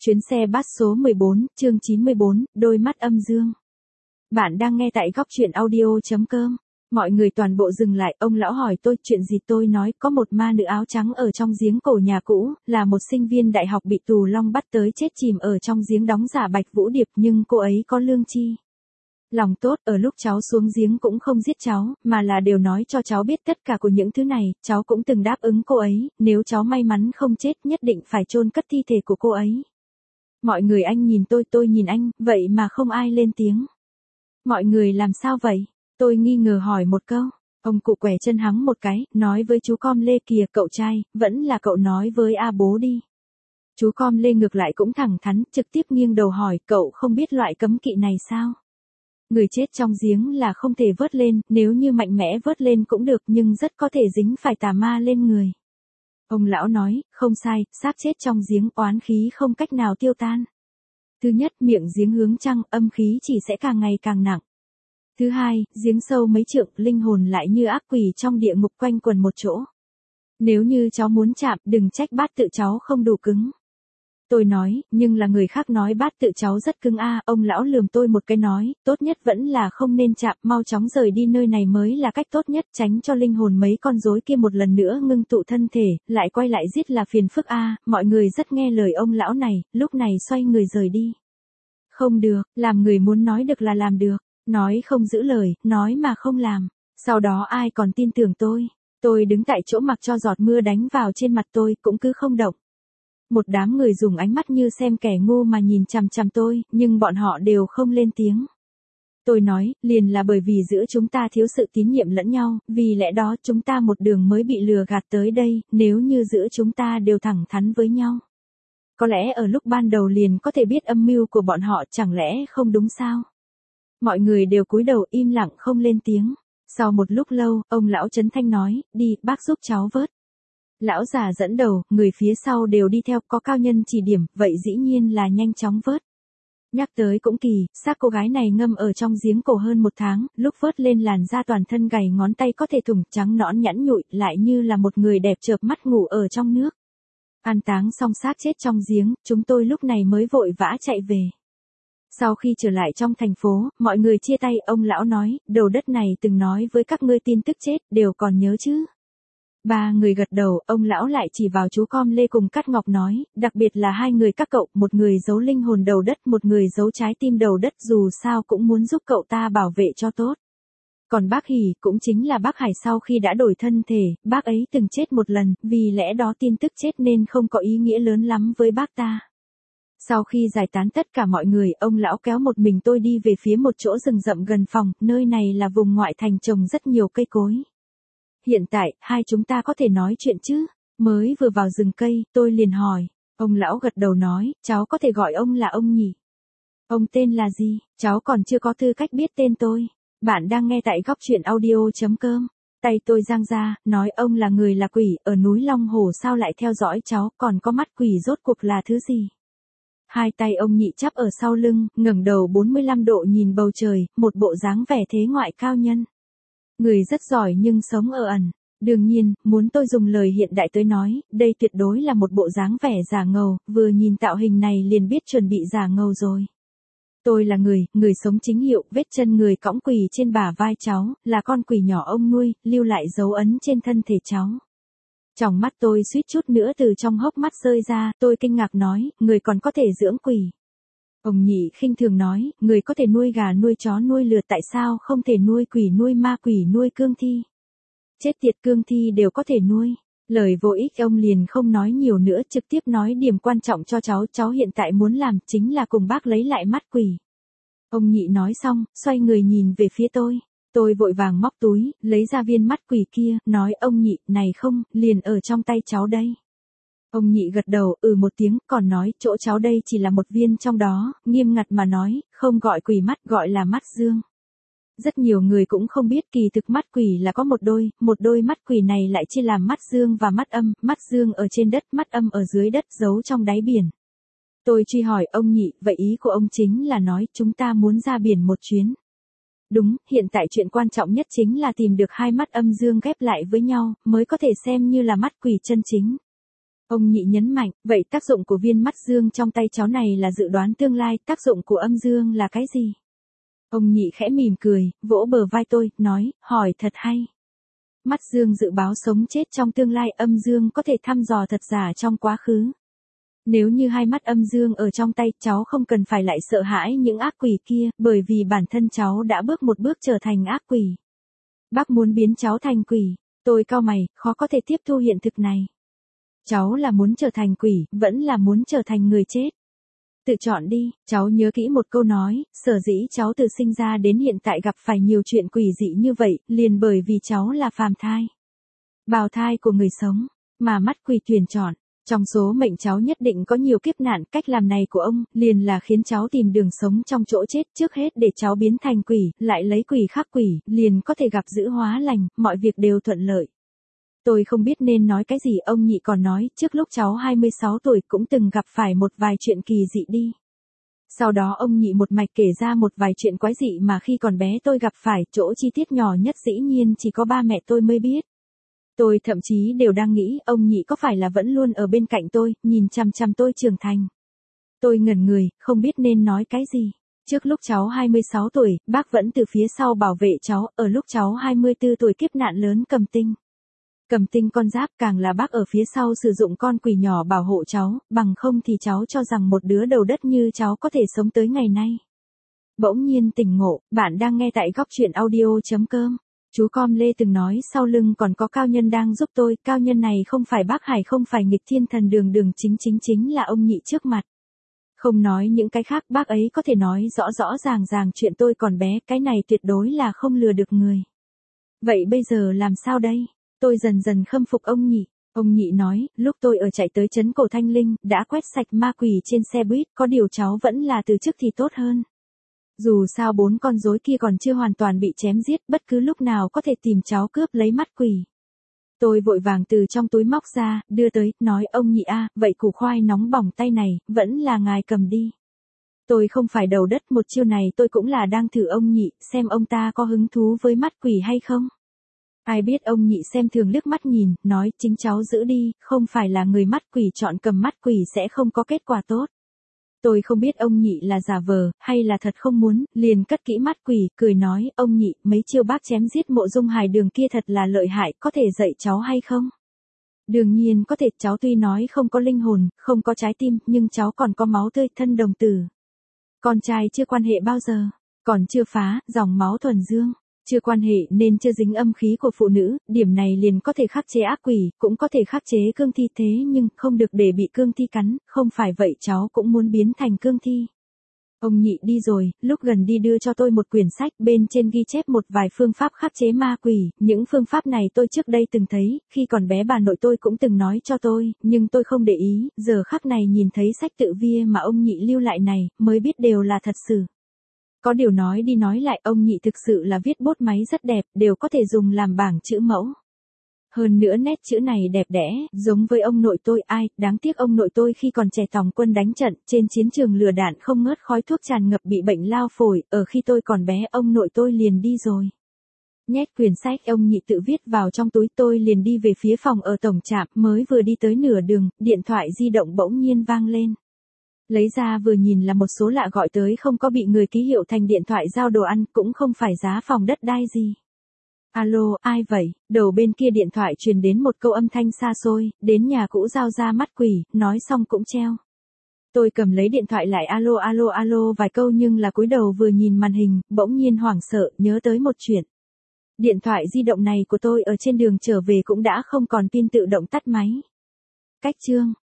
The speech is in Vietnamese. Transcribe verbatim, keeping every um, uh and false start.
Chuyến xe bus số mười bốn, chương chín mươi bốn, đôi mắt âm dương. Bạn đang nghe tại góc truyện audio chấm com. Mọi người toàn bộ dừng lại, ông lão hỏi tôi chuyện gì, tôi nói có một ma nữ áo trắng ở trong giếng cổ nhà cũ, là một sinh viên đại học bị tù long bắt tới chết chìm ở trong giếng đóng giả Bạch Vũ Điệp, nhưng cô ấy có lương tri. Lòng tốt, ở lúc cháu xuống giếng cũng không giết cháu, mà là đều nói cho cháu biết tất cả của những thứ này, cháu cũng từng đáp ứng cô ấy, nếu cháu may mắn không chết nhất định phải chôn cất thi thể của cô ấy. Mọi người anh nhìn tôi, tôi nhìn anh, vậy mà không ai lên tiếng. Mọi người làm sao vậy? Tôi nghi ngờ hỏi một câu. Ông cụ quẻ chân hắng một cái, nói với chú Com Lê kìa cậu trai, vẫn là cậu nói với A bố đi. Chú Com Lê ngược lại cũng thẳng thắn, trực tiếp nghiêng đầu hỏi, cậu không biết loại cấm kỵ này sao? Người chết trong giếng là không thể vớt lên, nếu như mạnh mẽ vớt lên cũng được nhưng rất có thể dính phải tà ma lên người. Ông lão nói, không sai, xác chết trong giếng oán khí không cách nào tiêu tan. Thứ nhất, miệng giếng hướng trăng, âm khí chỉ sẽ càng ngày càng nặng. Thứ hai, giếng sâu mấy trượng, linh hồn lại như ác quỷ trong địa ngục quanh quần một chỗ. Nếu như cháu muốn chạm, đừng trách bát tự cháu không đủ cứng. Tôi nói, nhưng là người khác nói bát tự cháu rất cứng a. Ông lão lườm tôi một cái nói, tốt nhất vẫn là không nên chạm, mau chóng rời đi nơi này mới là cách tốt nhất, tránh cho linh hồn mấy con rối kia một lần nữa ngưng tụ thân thể, lại quay lại giết là phiền phức a. Mọi người rất nghe lời ông lão này, lúc này xoay người rời đi. Không được, làm người muốn nói được là làm được, nói không giữ lời, nói mà không làm. Sau đó ai còn tin tưởng tôi? Tôi đứng tại chỗ mặc cho giọt mưa đánh vào trên mặt tôi, cũng cứ không động. Một đám người dùng ánh mắt như xem kẻ ngu mà nhìn chằm chằm tôi, nhưng bọn họ đều không lên tiếng. Tôi nói, liền là bởi vì giữa chúng ta thiếu sự tín nhiệm lẫn nhau, vì lẽ đó chúng ta một đường mới bị lừa gạt tới đây, nếu như giữa chúng ta đều thẳng thắn với nhau. Có lẽ ở lúc ban đầu liền có thể biết âm mưu của bọn họ, chẳng lẽ không đúng sao? Mọi người đều cúi đầu im lặng không lên tiếng. Sau một lúc lâu, ông lão Trấn Thanh nói, đi, bác giúp cháu vớt. Lão già dẫn đầu, người phía sau đều đi theo, có cao nhân chỉ điểm, vậy dĩ nhiên là nhanh chóng vớt. Nhắc tới cũng kỳ, xác cô gái này ngâm ở trong giếng cổ hơn một tháng, lúc vớt lên làn da toàn thân gầy ngón tay có thể thủng, trắng nõn nhẵn nhụi, lại như là một người đẹp chợp mắt ngủ ở trong nước. An táng xong xác chết trong giếng, chúng tôi lúc này mới vội vã chạy về. Sau khi trở lại trong thành phố, mọi người chia tay, ông lão nói, đầu đất này từng nói với các ngươi tin tức chết, đều còn nhớ chứ? Ba người gật đầu, ông lão lại chỉ vào chú Com Lê cùng Cát Ngọc nói, đặc biệt là hai người các cậu, một người giấu linh hồn đầu đất, một người giấu trái tim đầu đất, dù sao cũng muốn giúp cậu ta bảo vệ cho tốt. Còn bác Hỷ, cũng chính là bác Hải, sau khi đã đổi thân thể, bác ấy từng chết một lần, vì lẽ đó tin tức chết nên không có ý nghĩa lớn lắm với bác ta. Sau khi giải tán tất cả mọi người, ông lão kéo một mình tôi đi về phía một chỗ rừng rậm gần phòng, nơi này là vùng ngoại thành trồng rất nhiều cây cối. Hiện tại, hai chúng ta có thể nói chuyện chứ? Mới vừa vào rừng cây, tôi liền hỏi. Ông lão gật đầu nói, cháu có thể gọi ông là ông nhỉ? Ông tên là gì? Cháu còn chưa có tư cách biết tên tôi. Bạn đang nghe tại góc truyện audio chấm com. Tay tôi giang ra, nói ông là người là quỷ, ở núi Long Hồ sao lại theo dõi cháu, còn có mắt quỷ rốt cuộc là thứ gì? Hai tay ông nhị chắp ở sau lưng, ngẩng đầu bốn mươi lăm độ nhìn bầu trời, một bộ dáng vẻ thế ngoại cao nhân. Người rất giỏi nhưng sống ở ẩn. Đương nhiên, muốn tôi dùng lời hiện đại tới nói, đây tuyệt đối là một bộ dáng vẻ giả ngầu, vừa nhìn tạo hình này liền biết chuẩn bị giả ngầu rồi. Tôi là người, người sống chính hiệu, vết chân người cõng quỳ trên bả vai cháu, là con quỷ nhỏ ông nuôi, lưu lại dấu ấn trên thân thể cháu. Trong mắt tôi suýt chút nữa từ trong hốc mắt rơi ra, tôi kinh ngạc nói, người còn có thể dưỡng quỷ. Ông nhị khinh thường nói, người có thể nuôi gà nuôi chó nuôi lừa, tại sao không thể nuôi quỷ nuôi ma quỷ nuôi cương thi? Chết tiệt, cương thi đều có thể nuôi. Lời vô ích, ông liền không nói nhiều nữa, trực tiếp nói điểm quan trọng cho cháu, cháu hiện tại muốn làm chính là cùng bác lấy lại mắt quỷ. Ông nhị nói xong, xoay người nhìn về phía tôi. Tôi vội vàng móc túi, lấy ra viên mắt quỷ kia, nói ông nhị, này không, liền ở trong tay cháu đây. Ông nhị gật đầu, ừ một tiếng, còn nói, chỗ cháu đây chỉ là một viên trong đó, nghiêm ngặt mà nói, không gọi quỷ mắt, gọi là mắt dương. Rất nhiều người cũng không biết kỳ thực mắt quỷ là có một đôi, một đôi mắt quỷ này lại chia làm mắt dương và mắt âm, mắt dương ở trên đất, mắt âm ở dưới đất, giấu trong đáy biển. Tôi truy hỏi ông nhị, vậy ý của ông chính là nói, chúng ta muốn ra biển một chuyến. Đúng, hiện tại chuyện quan trọng nhất chính là tìm được hai mắt âm dương ghép lại với nhau, mới có thể xem như là mắt quỷ chân chính. Ông nhị nhấn mạnh, vậy tác dụng của viên mắt dương trong tay cháu này là dự đoán tương lai, tác dụng của âm dương là cái gì? Ông nhị khẽ mỉm cười, vỗ bờ vai tôi, nói, hỏi thật hay. Mắt dương dự báo sống chết trong tương lai, âm dương có thể thăm dò thật giả trong quá khứ. Nếu như hai mắt âm dương ở trong tay, cháu không cần phải lại sợ hãi những ác quỷ kia, bởi vì bản thân cháu đã bước một bước trở thành ác quỷ. Bác muốn biến cháu thành quỷ. Tôi cau mày, khó có thể tiếp thu hiện thực này. Cháu là muốn trở thành quỷ, vẫn là muốn trở thành người chết. Tự chọn đi, cháu nhớ kỹ một câu nói, sở dĩ cháu từ sinh ra đến hiện tại gặp phải nhiều chuyện quỷ dị như vậy, liền bởi vì cháu là phàm thai. Bào thai của người sống, mà mắt quỷ tuyển chọn. Trong số mệnh cháu nhất định có nhiều kiếp nạn, cách làm này của ông, liền là khiến cháu tìm đường sống trong chỗ chết, trước hết để cháu biến thành quỷ, lại lấy quỷ khắc quỷ, liền có thể gặp dữ hóa lành, mọi việc đều thuận lợi. Tôi không biết nên nói cái gì, ông nhị còn nói, trước lúc cháu hai mươi sáu tuổi cũng từng gặp phải một vài chuyện kỳ dị đi. Sau đó ông nhị một mạch kể ra một vài chuyện quái dị mà khi còn bé tôi gặp phải, chỗ chi tiết nhỏ nhất dĩ nhiên chỉ có ba mẹ tôi mới biết. Tôi thậm chí đều đang nghĩ, ông nhị có phải là vẫn luôn ở bên cạnh tôi, nhìn chằm chằm tôi trưởng thành. Tôi ngẩn người, không biết nên nói cái gì. Trước lúc cháu hai mươi sáu tuổi, bác vẫn từ phía sau bảo vệ cháu, ở lúc cháu hai mươi tư tuổi kiếp nạn lớn cầm tinh. Cầm tinh con giáp, càng là bác ở phía sau sử dụng con quỷ nhỏ bảo hộ cháu, bằng không thì cháu cho rằng một đứa đầu đất như cháu có thể sống tới ngày nay. Bỗng nhiên tỉnh ngộ, bạn đang nghe tại góc truyện audio chấm com. Chú Com Lê từng nói sau lưng còn có cao nhân đang giúp tôi, cao nhân này không phải bác Hải, không phải nghịch thiên thần đường đường chính chính chính là ông nhị trước mặt. Không nói những cái khác, bác ấy có thể nói rõ rõ ràng ràng chuyện tôi còn bé, cái này tuyệt đối là không lừa được người. Vậy bây giờ làm sao đây? Tôi dần dần khâm phục ông nhị. Ông nhị nói, lúc tôi ở chạy tới trấn Cổ Thanh Linh, đã quét sạch ma quỷ trên xe buýt, có điều cháu vẫn là từ chức thì tốt hơn. Dù sao bốn con rối kia còn chưa hoàn toàn bị chém giết, bất cứ lúc nào có thể tìm cháu cướp lấy mắt quỷ. Tôi vội vàng từ trong túi móc ra, đưa tới, nói ông nhị a, vậy củ khoai nóng bỏng tay này, vẫn là ngài cầm đi. Tôi không phải đầu đất, một chiêu này tôi cũng là đang thử ông nhị, xem ông ta có hứng thú với mắt quỷ hay không. Ai biết ông nhị xem thường liếc mắt nhìn, nói chính cháu giữ đi, không phải là người mắt quỷ chọn cầm mắt quỷ sẽ không có kết quả tốt. Tôi không biết ông nhị là giả vờ, hay là thật không muốn, liền cất kỹ mắt quỷ, cười nói, ông nhị, mấy chiêu bác chém giết Mộ Dung Hải Đường kia thật là lợi hại, có thể dạy cháu hay không? Đương nhiên có thể, cháu tuy nói không có linh hồn, không có trái tim, nhưng cháu còn có máu tươi, thân đồng tử. Con trai chưa quan hệ bao giờ, còn chưa phá, dòng máu thuần dương. Chưa quan hệ nên chưa dính âm khí của phụ nữ, điểm này liền có thể khắc chế ác quỷ, cũng có thể khắc chế cương thi, thế nhưng không được để bị cương thi cắn, không phải vậy cháu cũng muốn biến thành cương thi. Ông nhị đi rồi, lúc gần đi đưa cho tôi một quyển sách, bên trên ghi chép một vài phương pháp khắc chế ma quỷ, những phương pháp này tôi trước đây từng thấy, khi còn bé bà nội tôi cũng từng nói cho tôi, nhưng tôi không để ý, giờ khắc này nhìn thấy sách tự via mà ông nhị lưu lại này, mới biết đều là thật sự. Có điều nói đi nói lại, ông nhị thực sự là viết bút máy rất đẹp, đều có thể dùng làm bảng chữ mẫu. Hơn nữa nét chữ này đẹp đẽ, giống với ông nội tôi, ai, đáng tiếc ông nội tôi khi còn trẻ tòng quân đánh trận, trên chiến trường lửa đạn không ngớt, khói thuốc tràn ngập, bị bệnh lao phổi, ở khi tôi còn bé ông nội tôi liền đi rồi. Nhét quyển sách ông nhị tự viết vào trong túi, tôi liền đi về phía phòng ở tổng trạm, mới vừa đi tới nửa đường, điện thoại di động bỗng nhiên vang lên. Lấy ra vừa nhìn là một số lạ gọi tới, không có bị người ký hiệu thành điện thoại giao đồ ăn, cũng không phải giá phòng đất đai gì. Alo, ai vậy? Đầu bên kia điện thoại truyền đến một câu âm thanh xa xôi, đến nhà cũ giao ra mắt quỷ, nói xong cũng treo. Tôi cầm lấy điện thoại lại alo alo alo vài câu nhưng là cúi đầu vừa nhìn màn hình, bỗng nhiên hoảng sợ, nhớ tới một chuyện. Điện thoại di động này của tôi ở trên đường trở về cũng đã không còn pin, tự động tắt máy. Cách chương.